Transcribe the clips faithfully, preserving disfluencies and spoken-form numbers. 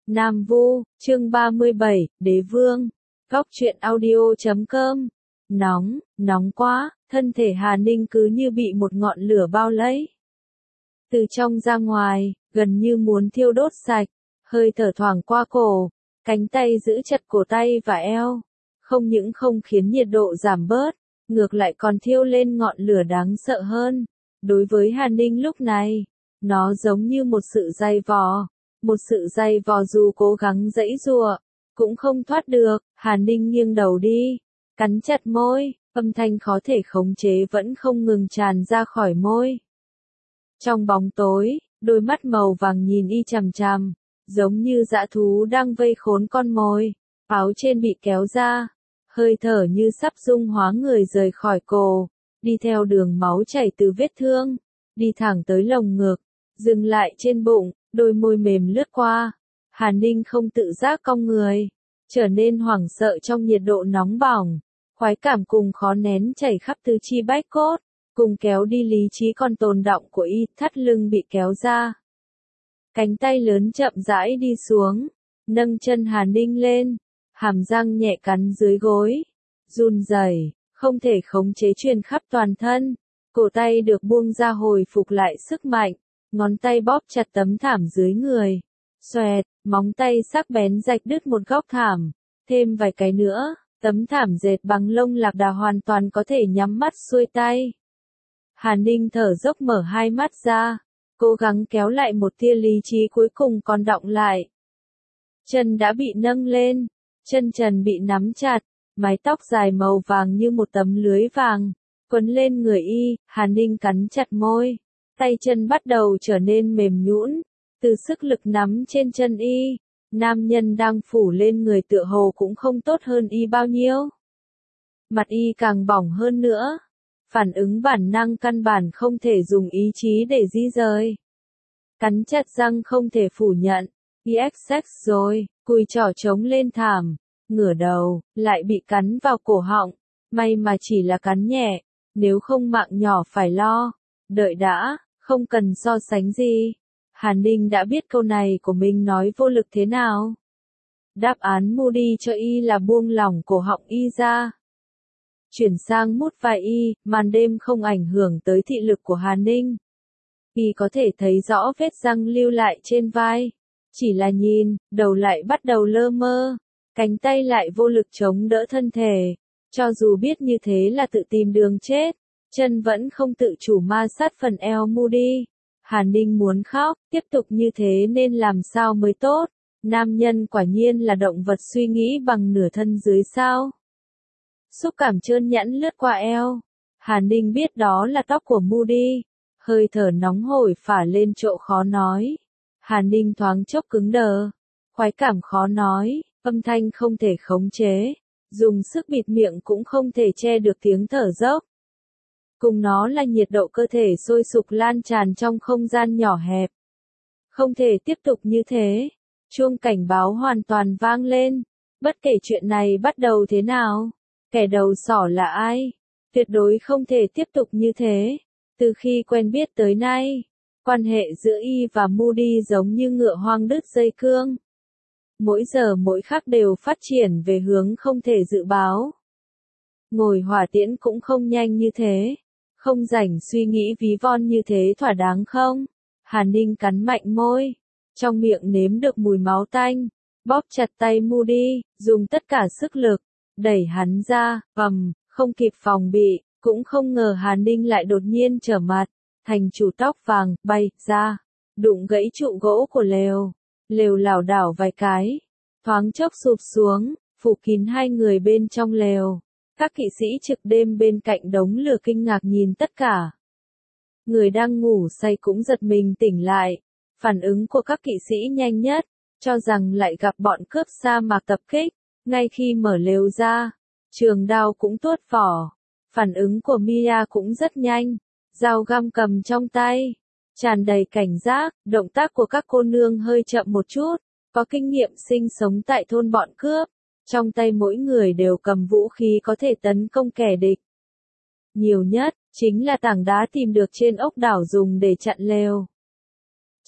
Nam Vu, chương ba mươi bảy, Đế Vương. Góc truyện audio chấm com. Nóng, nóng quá, thân thể Hà Ninh cứ như bị một ngọn lửa bao lấy. Từ trong ra ngoài, gần như muốn thiêu đốt sạch, hơi thở thoảng qua cổ, cánh tay giữ chặt cổ tay và eo. Không những không khiến nhiệt độ giảm bớt, ngược lại còn thiêu lên ngọn lửa đáng sợ hơn. Đối với Hà Ninh lúc này, nó giống như một sự dày vò. Một sự dày vò dù cố gắng giãy giụa, cũng không thoát được. Hà Ninh nghiêng đầu đi, cắn chặt môi, âm thanh khó thể khống chế vẫn không ngừng tràn ra khỏi môi. Trong bóng tối, đôi mắt màu vàng nhìn y chằm chằm, giống như dã thú đang vây khốn con mồi. Áo trên bị kéo ra, hơi thở như sắp dung hóa người rời khỏi cổ, đi theo đường máu chảy từ vết thương, đi thẳng tới lồng ngực, dừng lại trên bụng. Đôi môi mềm lướt qua, Hà Ninh không tự giác cong người, trở nên hoảng sợ trong nhiệt độ nóng bỏng, khoái cảm cùng khó nén chảy khắp tứ chi bách cốt, cùng kéo đi lý trí còn tồn đọng của y. Thắt lưng bị kéo ra, cánh tay lớn chậm rãi đi xuống, nâng chân Hà Ninh lên, hàm răng nhẹ cắn dưới gối, run rẩy, không thể khống chế truyền khắp toàn thân, cổ tay được buông ra hồi phục lại sức mạnh. Ngón tay bóp chặt tấm thảm dưới người. Xoẹt, móng tay sắc bén rạch đứt một góc thảm. Thêm vài cái nữa, tấm thảm dệt bằng lông lạc đà hoàn toàn có thể nhắm mắt xuôi tay. Hà Ninh thở dốc mở hai mắt ra, cố gắng kéo lại một tia lý trí cuối cùng còn đọng lại. Chân đã bị nâng lên, chân trần bị nắm chặt, mái tóc dài màu vàng như một tấm lưới vàng, quấn lên người y. Hà Ninh cắn chặt môi. Tay chân bắt đầu trở nên mềm nhũn, từ sức lực nắm trên chân y, nam nhân đang phủ lên người tựa hồ cũng không tốt hơn y bao nhiêu. Mặt y càng bỏng hơn nữa, phản ứng bản năng căn bản không thể dùng ý chí để di rời. Cắn chặt răng không thể phủ nhận, y sex rồi, cùi trỏ trống lên thảm, ngửa đầu, lại bị cắn vào cổ họng, may mà chỉ là cắn nhẹ, nếu không mạng nhỏ phải lo. Đợi đã. Không cần so sánh gì. Hà Ninh đã biết câu này của mình nói vô lực thế nào. Đáp án Moody cho y là buông lỏng cổ họng y ra. Chuyển sang mút vai y, màn đêm không ảnh hưởng tới thị lực của Hà Ninh. Y có thể thấy rõ vết răng lưu lại trên vai. Chỉ là nhìn, đầu lại bắt đầu lơ mơ. Cánh tay lại vô lực chống đỡ thân thể. Cho dù biết như thế là tự tìm đường chết. Chân vẫn không tự chủ ma sát phần eo Moody. Hà Ninh muốn khóc, tiếp tục như thế nên làm sao mới tốt. Nam nhân quả nhiên là động vật suy nghĩ bằng nửa thân dưới sao. Xúc cảm trơn nhẵn lướt qua eo. Hà Ninh biết đó là tóc của Moody. Hơi thở nóng hổi phả lên chỗ khó nói. Hà Ninh thoáng chốc cứng đờ. Khoái cảm khó nói, âm thanh không thể khống chế. Dùng sức bịt miệng cũng không thể che được tiếng thở dốc. Cùng nó là nhiệt độ cơ thể sôi sục lan tràn trong không gian nhỏ hẹp. Không thể tiếp tục như thế. Chuông cảnh báo hoàn toàn vang lên. Bất kể chuyện này bắt đầu thế nào, kẻ đầu sỏ là ai, tuyệt đối không thể tiếp tục như thế. Từ khi quen biết tới nay, quan hệ giữa y và Moody giống như ngựa hoang đứt dây cương. Mỗi giờ mỗi khắc đều phát triển về hướng không thể dự báo. Ngồi hỏa tiễn cũng không nhanh như thế. Không rảnh suy nghĩ ví von như thế thỏa đáng không? Hà Ninh cắn mạnh môi, trong miệng nếm được mùi máu tanh, bóp chặt tay Moody, dùng tất cả sức lực, đẩy hắn ra, ầm, không kịp phòng bị, cũng không ngờ Hà Ninh lại đột nhiên trở mặt, thành chủ tóc vàng, bay ra, đụng gãy trụ gỗ của lều, lều lảo đảo vài cái, thoáng chốc sụp xuống, phủ kín hai người bên trong lều. Các kỵ sĩ trực đêm bên cạnh đống lửa kinh ngạc nhìn tất cả. Người đang ngủ say cũng giật mình tỉnh lại. Phản ứng của các kỵ sĩ nhanh nhất, cho rằng lại gặp bọn cướp sa mạc tập kích. Ngay khi mở lều ra, trường đao cũng tuốt vỏ. Phản ứng của Mia cũng rất nhanh, dao găm cầm trong tay, tràn đầy cảnh giác. Động tác của các cô nương hơi chậm một chút, có kinh nghiệm sinh sống tại thôn bọn cướp. Trong tay mỗi người đều cầm vũ khí có thể tấn công kẻ địch. Nhiều nhất, chính là tảng đá tìm được trên ốc đảo dùng để chặn lều.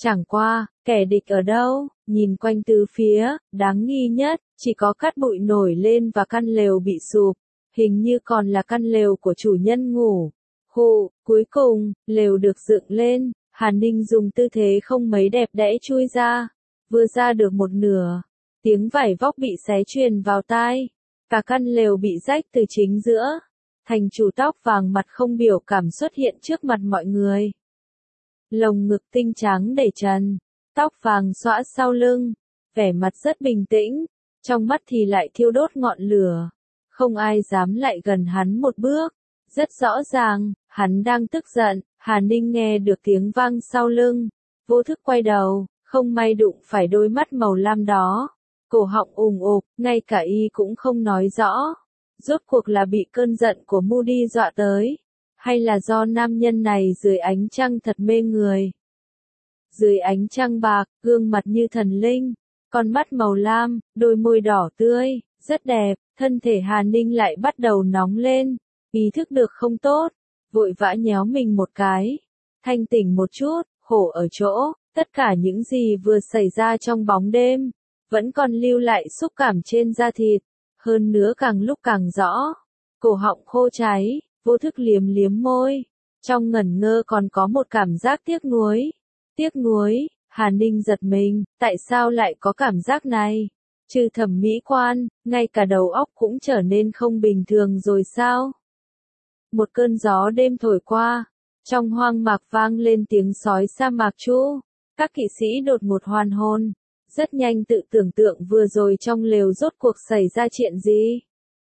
Chẳng qua, kẻ địch ở đâu, nhìn quanh tứ phía, đáng nghi nhất, chỉ có cát bụi nổi lên và căn lều bị sụp, hình như còn là căn lều của chủ nhân ngủ. Hụ, cuối cùng, lều được dựng lên, Hàn Ninh dùng tư thế không mấy đẹp đẽ chui ra, vừa ra được một nửa, tiếng vải vóc bị xé truyền vào tai, cả căn lều bị rách từ chính giữa. Thành chủ tóc vàng mặt không biểu cảm xuất hiện trước mặt mọi người. Lồng ngực tinh trắng đầy trần, tóc vàng xõa sau lưng, vẻ mặt rất bình tĩnh, trong mắt thì lại thiêu đốt ngọn lửa. Không ai dám lại gần hắn một bước. Rất rõ ràng, hắn đang tức giận. Hàn Ninh nghe được tiếng vang sau lưng, vô thức quay đầu, không may đụng phải đôi mắt màu lam đó. Cổ họng ùng ục, ngay cả y cũng không nói rõ. Rốt cuộc là bị cơn giận của Moody dọa tới, hay là do nam nhân này dưới ánh trăng thật mê người. Dưới ánh trăng bạc, gương mặt như thần linh, con mắt màu lam, đôi môi đỏ tươi, rất đẹp, thân thể Hàn Ninh lại bắt đầu nóng lên, ý thức được không tốt, vội vã nhéo mình một cái, thanh tỉnh một chút, khổ ở chỗ, tất cả những gì vừa xảy ra trong bóng đêm, vẫn còn lưu lại xúc cảm trên da thịt, hơn nữa càng lúc càng rõ, cổ họng khô cháy, vô thức liếm liếm môi, trong ngẩn ngơ còn có một cảm giác tiếc nuối, tiếc nuối. Hàn Ninh giật mình, tại sao lại có cảm giác này? Trừ thẩm mỹ quan, ngay cả đầu óc cũng trở nên không bình thường rồi sao? Một cơn gió đêm thổi qua, trong hoang mạc vang lên tiếng sói sa mạc chu, các kỵ sĩ đột ngột hoàn hồn, rất nhanh tự tưởng tượng vừa rồi trong lều rốt cuộc xảy ra chuyện gì.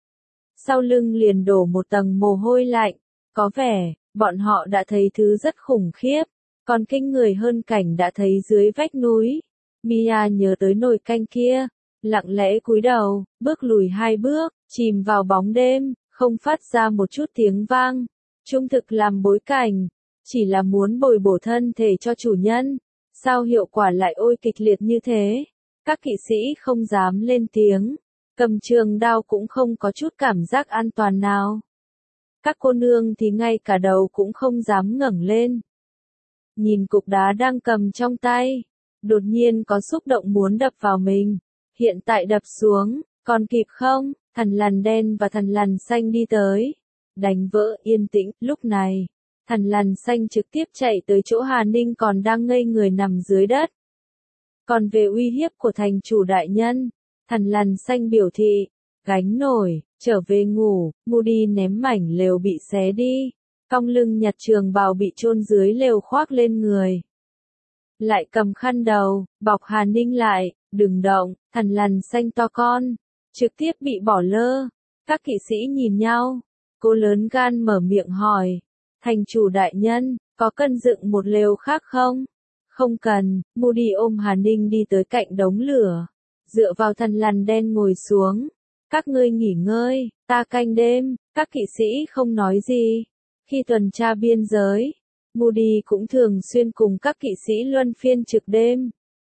Sau lưng liền đổ một tầng mồ hôi lạnh, có vẻ, bọn họ đã thấy thứ rất khủng khiếp. Còn kinh người hơn cảnh đã thấy dưới vách núi. Mia nhớ tới nồi canh kia, lặng lẽ cúi đầu, bước lùi hai bước, chìm vào bóng đêm, không phát ra một chút tiếng vang. Trung thực làm bối cảnh, chỉ là muốn bồi bổ thân thể cho chủ nhân. Sao hiệu quả lại ôi kịch liệt như thế? Các kỵ sĩ không dám lên tiếng, cầm trường đao cũng không có chút cảm giác an toàn nào. Các cô nương thì ngay cả đầu cũng không dám ngẩng lên. Nhìn cục đá đang cầm trong tay, đột nhiên có xúc động muốn đập vào mình. Hiện tại đập xuống, còn kịp không? Thằn lằn đen và thằn lằn xanh đi tới, đánh vỡ yên tĩnh. Lúc này, thằn lằn xanh trực tiếp chạy tới chỗ Hàn Ninh còn đang ngây người nằm dưới đất. Còn về uy hiếp của thành chủ đại nhân, thằn lằn xanh biểu thị, gánh nổi, trở về ngủ. Moody ném mảnh lều bị xé đi. Cong lưng nhặt trường bào bị chôn dưới lều khoác lên người. Lại cầm khăn đầu, bọc Hàn Ninh lại, đừng động, thằn lằn xanh to con, trực tiếp bị bỏ lơ. Các kỵ sĩ nhìn nhau, cô lớn gan mở miệng hỏi, thành chủ đại nhân, có cần dựng một lều khác không? Không cần. Moody ôm Hàn Ninh đi tới cạnh đống lửa, dựa vào thằn lằn đen ngồi xuống. Các ngươi nghỉ ngơi, ta canh đêm. Các kỵ sĩ không nói gì. Khi tuần tra biên giới, Moody cũng thường xuyên cùng các kỵ sĩ luân phiên trực đêm.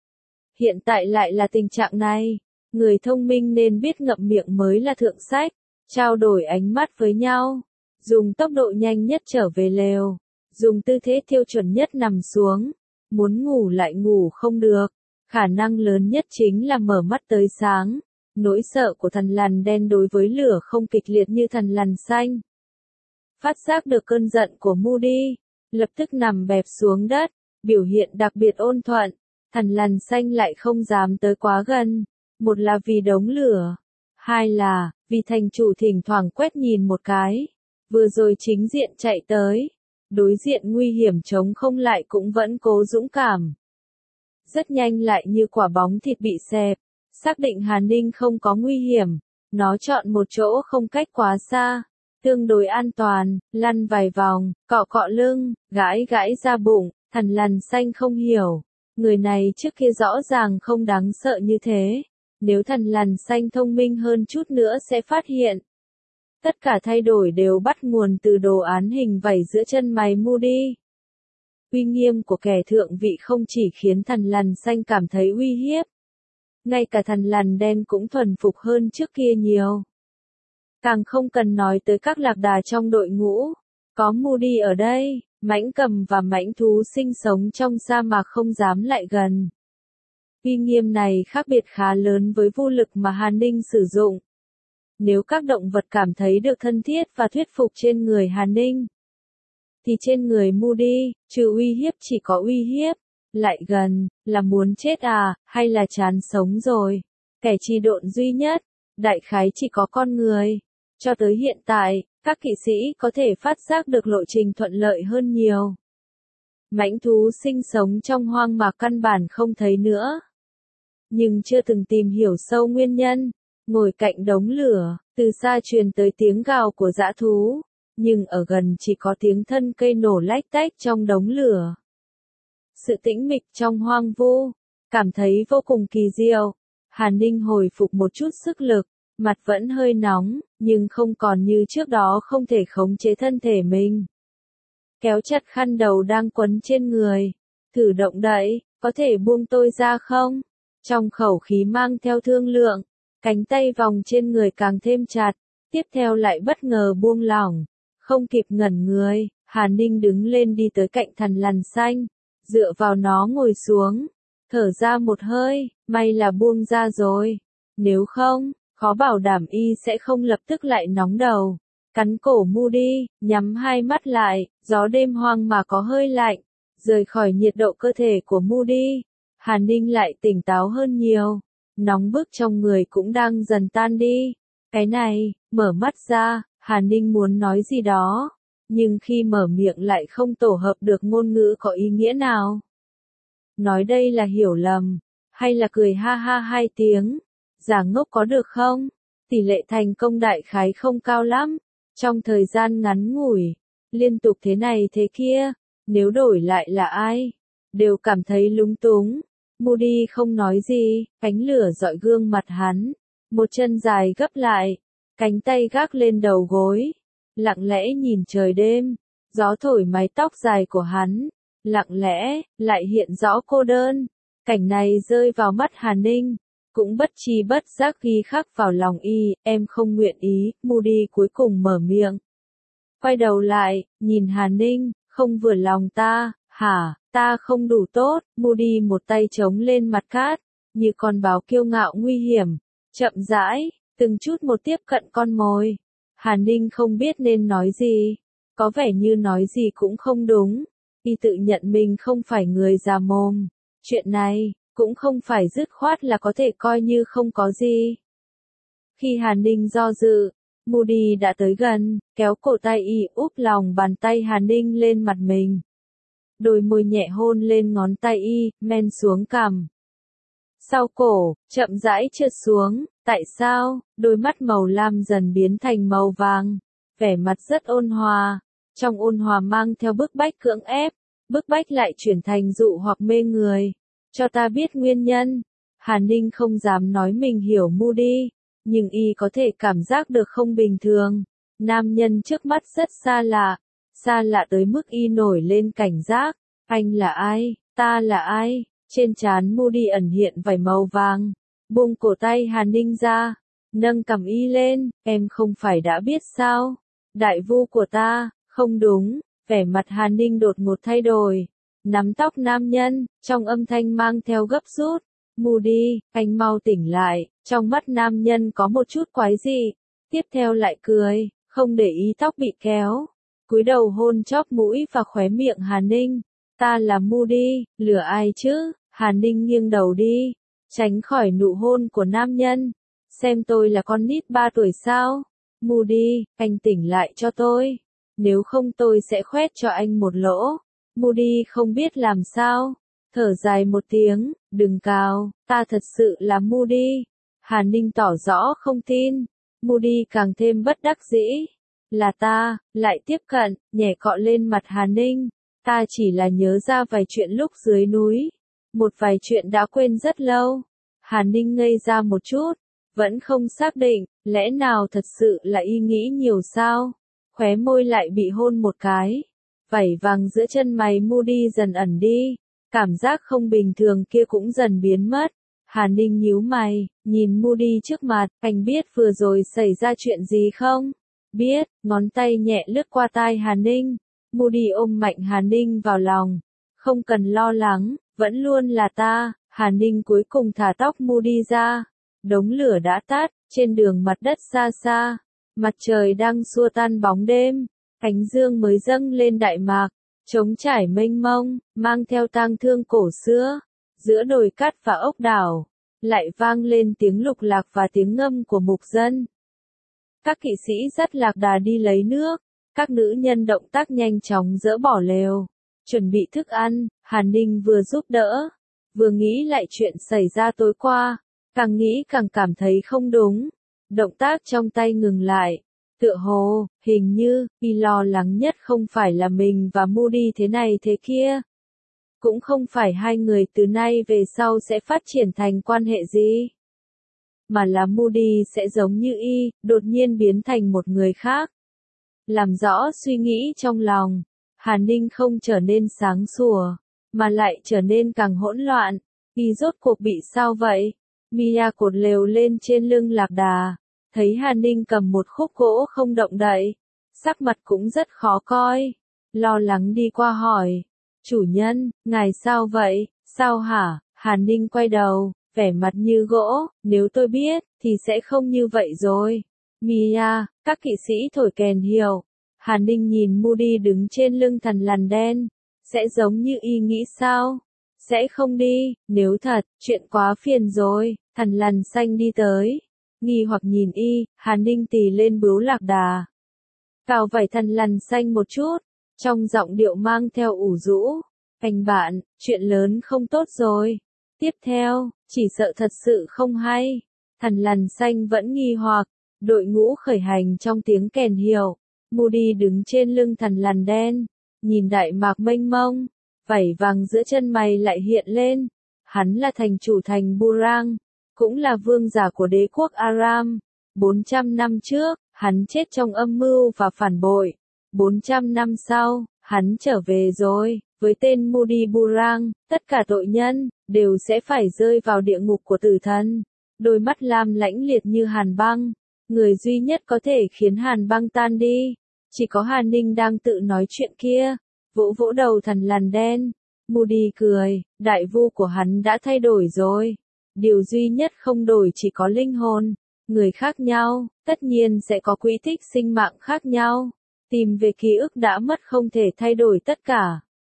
Hiện tại lại là tình trạng này, người thông minh nên biết ngậm miệng mới là thượng sách, trao đổi ánh mắt với nhau, dùng tốc độ nhanh nhất trở về lều, dùng tư thế tiêu chuẩn nhất nằm xuống, muốn ngủ lại ngủ không được, khả năng lớn nhất chính là mở mắt tới sáng. Nỗi sợ của thằn lằn đen đối với lửa không kịch liệt như thằn lằn xanh. Phát giác được cơn giận của Moody, lập tức nằm bẹp xuống đất, biểu hiện đặc biệt ôn thuận. Thằn lằn xanh lại không dám tới quá gần, một là vì đống lửa, hai là vì thành chủ thỉnh thoảng quét nhìn một cái, vừa rồi chính diện chạy tới, đối diện nguy hiểm chống không lại cũng vẫn cố dũng cảm. Rất nhanh lại như quả bóng thịt bị xẹp, xác định Hàn Ninh không có nguy hiểm, nó chọn một chỗ không cách quá xa. Tương đối an toàn, lăn vài vòng, cọ cọ lưng, gãi gãi da bụng. Thằn lằn xanh không hiểu, người này trước kia rõ ràng không đáng sợ như thế, nếu thằn lằn xanh thông minh hơn chút nữa sẽ phát hiện. Tất cả thay đổi đều bắt nguồn từ đồ án hình vảy giữa chân mày Moody. Uy nghiêm của kẻ thượng vị không chỉ khiến thằn lằn xanh cảm thấy uy hiếp, ngay cả thằn lằn đen cũng thuần phục hơn trước kia nhiều. Càng không cần nói tới các lạc đà trong đội ngũ, có Moody ở đây, Mãnh cầm và mãnh thú sinh sống trong sa mạc không dám lại gần. Uy nghiêm này khác biệt khá lớn với vô lực mà Hàn Ninh sử dụng. Nếu các động vật cảm thấy được thân thiết và thuyết phục trên người Hàn Ninh, thì trên người Moody, trừ uy hiếp chỉ có uy hiếp. Lại gần, là muốn chết à, hay là chán sống rồi? Kẻ trì độn duy nhất, đại khái chỉ có con người. Cho tới hiện tại, các kỵ sĩ có thể phát giác được lộ trình thuận lợi hơn nhiều. Mãnh thú sinh sống trong hoang mạc căn bản không thấy nữa. Nhưng chưa từng tìm hiểu sâu nguyên nhân, ngồi cạnh đống lửa, từ xa truyền tới tiếng gào của dã thú, nhưng ở gần chỉ có tiếng thân cây nổ lách tách trong đống lửa. Sự tĩnh mịch trong hoang vu, cảm thấy vô cùng kỳ diệu. Hàn Ninh hồi phục một chút sức lực, mặt vẫn hơi nóng, nhưng không còn như trước đó không thể khống chế thân thể mình. Kéo chặt khăn đầu đang quấn trên người, thử động đậy, có thể buông tôi ra không? Trong khẩu khí mang theo thương lượng, cánh tay vòng trên người càng thêm chặt, tiếp theo lại bất ngờ buông lỏng. Không kịp ngẩn người, Hàn Ninh đứng lên đi tới cạnh thằn lằn xanh, dựa vào nó ngồi xuống, thở ra một hơi, may là buông ra rồi. Nếu không, khó bảo đảm y sẽ không lập tức lại nóng đầu. Cắn cổ Moody, nhắm hai mắt lại, gió đêm hoang mà có hơi lạnh, rời khỏi nhiệt độ cơ thể của Moody. Hàn Ninh lại tỉnh táo hơn nhiều, nóng bức trong người cũng đang dần tan đi. Cái này, mở mắt ra, Hàn Ninh muốn nói gì đó, nhưng khi mở miệng lại không tổ hợp được ngôn ngữ có ý nghĩa nào. Nói đây là hiểu lầm, hay là cười ha ha hai tiếng, giả ngốc có được không? Tỷ lệ thành công đại khái không cao lắm, trong thời gian ngắn ngủi, liên tục thế này thế kia, nếu đổi lại là ai, đều cảm thấy lúng túng. Moody không nói gì, ánh lửa dọi gương mặt hắn, một chân dài gấp lại, cánh tay gác lên đầu gối, lặng lẽ nhìn trời đêm, gió thổi mái tóc dài của hắn, lặng lẽ, lại hiện rõ cô đơn. Cảnh này rơi vào mắt Hàn Ninh, cũng bất tri bất giác ghi khắc vào lòng y, em không nguyện ý. Moody cuối cùng mở miệng. Quay đầu lại, nhìn Hàn Ninh, không vừa lòng ta, hả, ta không đủ tốt. Moody một tay chống lên mặt cát, như con báo kiêu ngạo nguy hiểm, chậm rãi, từng chút một tiếp cận con mồi. Hàn Ninh không biết nên nói gì, có vẻ như nói gì cũng không đúng. Y tự nhận mình không phải người già mồm, chuyện này cũng không phải dứt khoát là có thể coi như không có gì. Khi Hàn Ninh do dự, Moody đã tới gần, kéo cổ tay y úp lòng bàn tay Hàn Ninh lên mặt mình. Đôi môi nhẹ hôn lên ngón tay y, men xuống cằm. Sau cổ, chậm rãi trượt xuống, tại sao? Đôi mắt màu lam dần biến thành màu vàng, vẻ mặt rất ôn hòa, trong ôn hòa mang theo bức bách cưỡng ép, bức bách lại chuyển thành dụ hoặc mê người. Cho ta biết nguyên nhân. Hàn Ninh không dám nói mình hiểu Moody, nhưng y có thể cảm giác được không bình thường. Nam nhân trước mắt rất xa lạ, xa lạ tới mức y nổi lên cảnh giác. Anh là ai? Ta là ai? Trên trán Moody ẩn hiện vài màu vàng, buông cổ tay Hàn Ninh ra, nâng cằm y lên, em không phải đã biết sao? Đại vu của ta, không đúng, vẻ mặt Hàn Ninh đột ngột thay đổi, nắm tóc nam nhân, trong âm thanh mang theo gấp rút. Moody, anh mau tỉnh lại, trong mắt nam nhân có một chút quái dị, tiếp theo lại cười, không để ý tóc bị kéo, cúi đầu hôn chóp mũi và khóe miệng Hàn Ninh. Ta là Moody, lừa ai chứ? Hàn Ninh nghiêng đầu đi, tránh khỏi nụ hôn của nam nhân. Xem tôi là con nít ba tuổi sao? Moody, anh tỉnh lại cho tôi, nếu không tôi sẽ khoét cho anh một lỗ. Moody không biết làm sao, thở dài một tiếng, đừng cào, ta thật sự là Moody. Hàn Ninh tỏ rõ không tin, Moody càng thêm bất đắc dĩ. Là ta, lại tiếp cận, nhẹ cọ lên mặt Hàn Ninh. Ta chỉ là nhớ ra vài chuyện lúc dưới núi, một vài chuyện đã quên rất lâu. Hàn Ninh ngây ra một chút, vẫn không xác định, lẽ nào thật sự là y nghĩ nhiều sao? Khóe môi lại bị hôn một cái, vảy vàng giữa chân mày Moody dần ẩn đi, cảm giác không bình thường kia cũng dần biến mất. Hàn Ninh nhíu mày, nhìn Moody trước mặt, anh biết vừa rồi xảy ra chuyện gì không? Biết, ngón tay nhẹ lướt qua tai Hàn Ninh. Moody ôm mạnh Hà Ninh vào lòng. Không cần lo lắng, vẫn luôn là ta. Hà Ninh cuối cùng thả tóc Moody ra. Đống lửa đã tắt, trên đường mặt đất xa xa. Mặt trời đang xua tan bóng đêm. Ánh dương mới dâng lên đại mạc. Trống trải mênh mông, mang theo tang thương cổ xưa. Giữa đồi cát và ốc đảo, lại vang lên tiếng lục lạc và tiếng ngâm của mục dân. Các kỵ sĩ dắt lạc đà đi lấy nước. Các nữ nhân động tác nhanh chóng dỡ bỏ lều. Chuẩn bị thức ăn, Hà Ninh vừa giúp đỡ. Vừa nghĩ lại chuyện xảy ra tối qua. Càng nghĩ càng cảm thấy không đúng. Động tác trong tay ngừng lại. Tựa hồ, hình như, y lo lắng nhất không phải là mình và Moody thế này thế kia. Cũng không phải hai người từ nay về sau sẽ phát triển thành quan hệ gì. Mà là Moody sẽ giống như y, đột nhiên biến thành một người khác. Làm rõ suy nghĩ trong lòng, Hà Ninh không trở nên sáng sủa, mà lại trở nên càng hỗn loạn. Y rốt cuộc bị sao vậy? Mia cột lều lên trên lưng lạc đà. Thấy Hà Ninh cầm một khúc gỗ không động đậy. Sắc mặt cũng rất khó coi. Lo lắng đi qua hỏi. Chủ nhân, ngài sao vậy? Sao hả? Hà Ninh quay đầu, vẻ mặt như gỗ. Nếu tôi biết, thì sẽ không như vậy rồi. Mia, các kỵ sĩ thổi kèn hiểu. Hà Ninh nhìn Moody đứng trên lưng thằn lằn đen. Sẽ giống như y nghĩ sao? Sẽ không đi, nếu thật, chuyện quá phiền rồi. Thằn lằn xanh đi tới. Nghi hoặc nhìn y, Hà Ninh tì lên bướu lạc đà. Cào vảy thằn lằn xanh một chút. Trong giọng điệu mang theo ủ rũ. Anh bạn, chuyện lớn không tốt rồi. Tiếp theo, chỉ sợ thật sự không hay. Thằn lằn xanh vẫn nghi hoặc. Đội ngũ khởi hành trong tiếng kèn hiệu. Moody đứng trên lưng thằn lằn đen. Nhìn đại mạc mênh mông. Vảy vàng giữa chân mày lại hiện lên. Hắn là thành chủ thành Burang. Cũng là vương giả của đế quốc Aram. bốn trăm năm trước, hắn chết trong âm mưu và phản bội. bốn trăm năm sau, hắn trở về rồi. Với tên Moody Burang, tất cả tội nhân, đều sẽ phải rơi vào địa ngục của tử thần. Đôi mắt lam lãnh liệt như hàn băng. Người duy nhất có thể khiến hàn băng tan đi. Chỉ có Hà Ninh đang tự nói chuyện kia. Vỗ vỗ đầu thằn lằn đen. Moody cười, đại vu của hắn đã thay đổi rồi. Điều duy nhất không đổi chỉ có linh hồn. Người khác nhau, tất nhiên sẽ có quỹ tích sinh mạng khác nhau. Tìm về ký ức đã mất không thể thay đổi tất cả.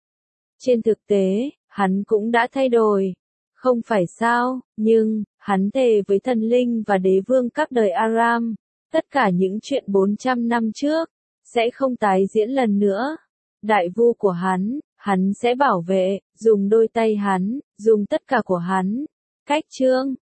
Trên thực tế, hắn cũng đã thay đổi. Không phải sao, nhưng, hắn thề với thần linh và đế vương các đời Aram. Tất cả những chuyện bốn trăm năm trước, sẽ không tái diễn lần nữa. Đại vu của hắn, hắn sẽ bảo vệ, dùng đôi tay hắn, dùng tất cả của hắn. Cách chương